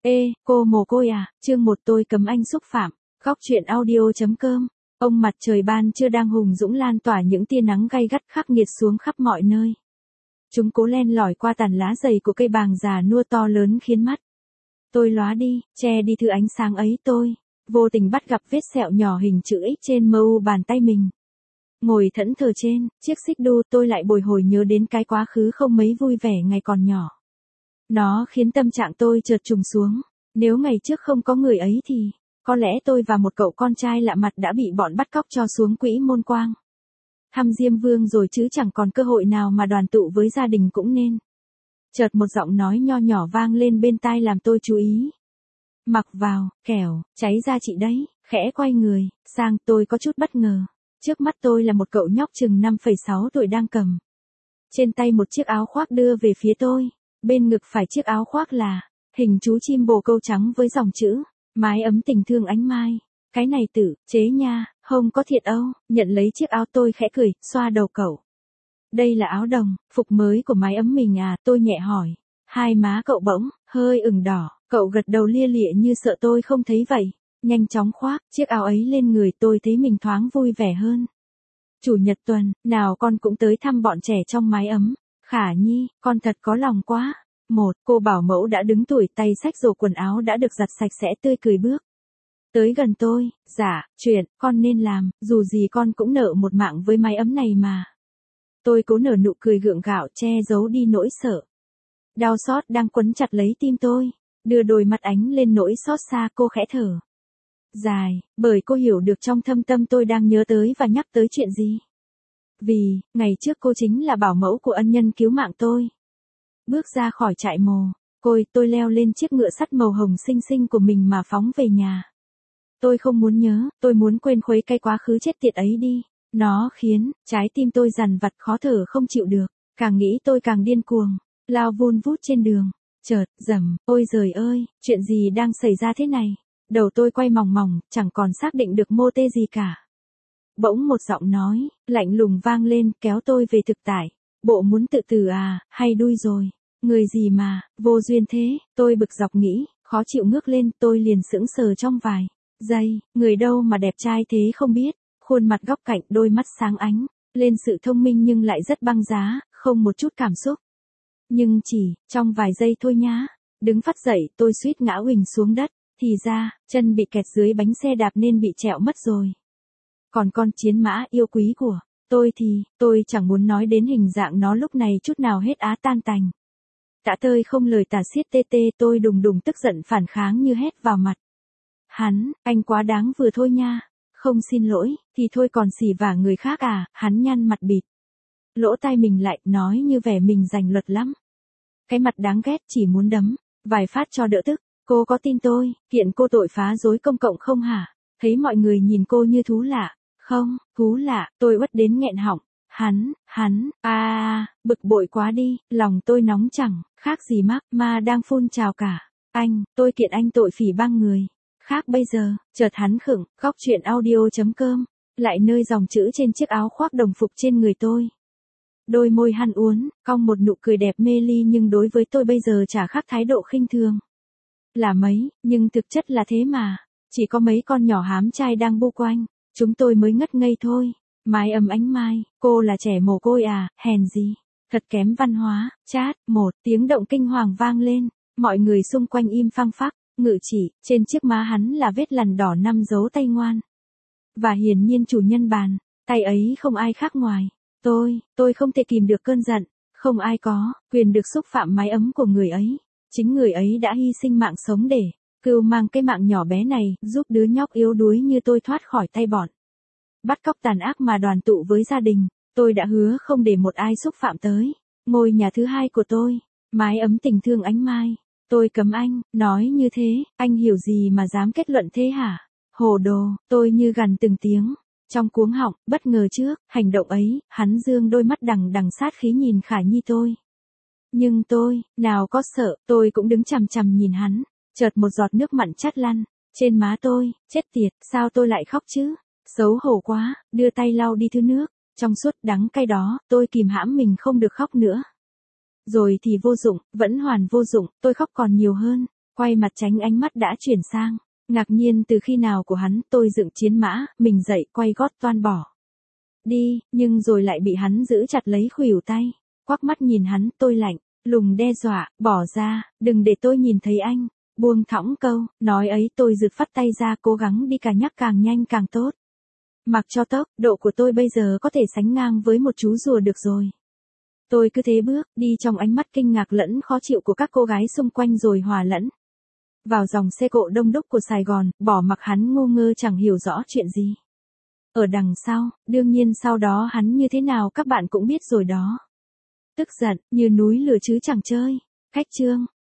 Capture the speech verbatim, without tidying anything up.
Ê, cô mồ côi à, chương một tôi cấm anh xúc phạm, góc truyện audio.com. Ông mặt trời ban trưa đang hùng dũng lan tỏa những tia nắng gay gắt khắc nghiệt xuống khắp mọi nơi. Chúng cố len lỏi qua tàn lá dày của cây bàng già nua to lớn khiến mắt tôi lóa đi, che đi thứ ánh sáng ấy. Tôi vô tình bắt gặp vết sẹo nhỏ hình chữ X trên mờ u bàn tay mình. Ngồi thẫn thờ trên chiếc xích đu, tôi lại bồi hồi nhớ đến cái quá khứ không mấy vui vẻ ngày còn nhỏ. Nó khiến tâm trạng tôi chợt trùng xuống. Nếu ngày trước không có người ấy thì có lẽ tôi và một cậu con trai lạ mặt đã bị bọn bắt cóc cho xuống quỹ môn quang thăm Diêm Vương rồi, chứ chẳng còn cơ hội nào mà đoàn tụ với gia đình cũng nên. Chợt một giọng nói nho nhỏ vang lên bên tai làm tôi chú ý. Mặc vào, kẻo cháy da chị đấy. Khẽ quay người sang, tôi có chút bất ngờ. Trước mắt tôi là một cậu nhóc chừng năm phẩy sáu tuổi đang cầm trên tay một chiếc áo khoác đưa về phía tôi. Bên ngực phải chiếc áo khoác là hình chú chim bồ câu trắng với dòng chữ mái ấm tình thương ánh mai. Cái này tự chế nha, không có thiệt âu. Nhận lấy chiếc áo tôi khẽ cười, xoa đầu cậu. Đây là áo đồng phục mới của mái ấm mình à, tôi nhẹ hỏi. Hai má cậu bỗng hơi ửng đỏ, cậu gật đầu lia lịa như sợ tôi không thấy vậy. Nhanh chóng khoác chiếc áo ấy lên người, tôi thấy mình thoáng vui vẻ hơn. Chủ nhật tuần, nào con cũng tới thăm bọn trẻ trong mái ấm. Khả Nhi, con thật có lòng quá. Một, cô bảo mẫu đã đứng tuổi, tay xách rổ quần áo đã được giặt sạch sẽ, tươi cười bước tới gần tôi. Dạ, chuyện con nên làm, dù gì con cũng nợ một mạng với mái ấm này mà. Tôi cố nở nụ cười gượng gạo che giấu đi nỗi sợ đau xót đang quấn chặt lấy tim tôi. Đưa đôi mắt ánh lên nỗi xót xa, cô khẽ thở dài, bởi cô hiểu được trong thâm tâm tôi đang nhớ tới và nhắc tới chuyện gì. Vì, ngày trước cô chính là bảo mẫu của ân nhân cứu mạng tôi. Bước ra khỏi trại mồ côi, tôi leo lên chiếc ngựa sắt màu hồng xinh xinh của mình mà phóng về nhà. Tôi không muốn nhớ, tôi muốn quên khuấy cái quá khứ chết tiệt ấy đi. Nó khiến trái tim tôi dằn vặt khó thở không chịu được. Càng nghĩ tôi càng điên cuồng, lao vun vút trên đường. Chợt, rầm, ôi giời ơi, chuyện gì đang xảy ra thế này? Đầu tôi quay mòng mòng, chẳng còn xác định được mô tê gì cả. Bỗng một giọng nói lạnh lùng vang lên, kéo tôi về thực tại. Bộ muốn tự tử à, hay đuôi rồi? Người gì mà vô duyên thế? Tôi bực dọc nghĩ, khó chịu ngước lên, tôi liền sững sờ trong vài giây. Người đâu mà đẹp trai thế không biết. Khuôn mặt góc cạnh, đôi mắt sáng ánh lên sự thông minh nhưng lại rất băng giá, không một chút cảm xúc. Nhưng chỉ trong vài giây thôi nhá. Đứng phắt dậy, tôi suýt ngã huỳnh xuống đất. Thì ra, chân bị kẹt dưới bánh xe đạp nên bị trẹo mất rồi. Còn con chiến mã yêu quý của tôi thì, tôi chẳng muốn nói đến hình dạng nó lúc này chút nào hết, á tan tành. Tả tơi không lời tả xiết tê tê, tôi đùng đùng tức giận phản kháng như hét vào mặt hắn. Anh quá đáng vừa thôi nha. Không xin lỗi, thì thôi còn xỉ vả người khác à? Hắn nhăn mặt bịt lỗ tai mình lại, nói như vẻ mình giành luật lắm. Cái mặt đáng ghét, chỉ muốn đấm vài phát cho đỡ tức. Cô có tin tôi kiện cô tội phá rối công cộng không hả? Thấy mọi người nhìn cô như thú lạ. Không, thú lạ, tôi uất đến nghẹn họng. Hắn, hắn, a à, bực bội quá đi, lòng tôi nóng chẳng khác gì mắc ma đang phun trào cả. Anh, tôi kiện anh tội phỉ báng người khác bây giờ. Chợt hắn khựng, góc truyện audio.com, lại nơi dòng chữ trên chiếc áo khoác đồng phục trên người tôi. Đôi môi hằn uốn, cong một nụ cười đẹp mê ly, nhưng đối với tôi bây giờ chả khác thái độ khinh thường là mấy, nhưng thực chất là thế mà. Chỉ có mấy con nhỏ hám trai đang bu quanh, chúng tôi mới ngất ngây thôi. Mái ấm ánh mai, cô là trẻ mồ côi à, hèn gì, thật kém văn hóa. Chát, một tiếng động kinh hoàng vang lên, mọi người xung quanh im phăng phắc. Ngự chỉ, trên chiếc má hắn là vết lằn đỏ năm dấu tay ngoan. Và hiển nhiên chủ nhân bàn tay ấy không ai khác ngoài tôi. Tôi không thể kìm được cơn giận. Không ai có quyền được xúc phạm mái ấm của người ấy. Chính người ấy đã hy sinh mạng sống để cưu mang cái mạng nhỏ bé này, giúp đứa nhóc yếu đuối như tôi thoát khỏi tay bọn bắt cóc tàn ác mà đoàn tụ với gia đình. Tôi đã hứa không để một ai xúc phạm tới ngôi nhà thứ hai của tôi, mái ấm tình thương ánh mai. Tôi cấm anh, nói như thế, anh hiểu gì mà dám kết luận thế hả? Hồ đồ, tôi như gằn từng tiếng trong cuống họng. Bất ngờ trước hành động ấy, hắn dương đôi mắt đằng đằng sát khí nhìn Khả Nhi tôi. Nhưng tôi, nào có sợ, tôi cũng đứng chằm chằm nhìn hắn. Chợt một giọt nước mặn chát lăn trên má tôi. Chết tiệt, sao tôi lại khóc chứ? Xấu hổ quá, đưa tay lau đi thứ nước trong suốt đắng cay đó. Tôi kìm hãm mình không được khóc nữa. Rồi thì vô dụng, vẫn hoàn vô dụng, tôi khóc còn nhiều hơn. Quay mặt tránh ánh mắt đã chuyển sang. Ngạc nhiên từ khi nào của hắn, tôi dựng chiến mã, mình dậy quay gót toan bỏ đi, nhưng rồi lại bị hắn giữ chặt lấy khuỷu tay. Quắc mắt nhìn hắn, tôi lạnh lùng đe dọa, bỏ ra, đừng để tôi nhìn thấy anh. Buông thõng câu, nói ấy tôi giựt phắt tay ra cố gắng đi, càng nhắc càng nhanh càng tốt. Mặc cho tốc độ của tôi bây giờ có thể sánh ngang với một chú rùa được rồi. Tôi cứ thế bước, đi trong ánh mắt kinh ngạc lẫn khó chịu của các cô gái xung quanh rồi hòa lẫn vào dòng xe cộ đông đúc của Sài Gòn, bỏ mặc hắn ngu ngơ chẳng hiểu rõ chuyện gì. Ở đằng sau, đương nhiên sau đó hắn như thế nào các bạn cũng biết rồi đó. Tức giận, như núi lửa chứ chẳng chơi. Khách trương,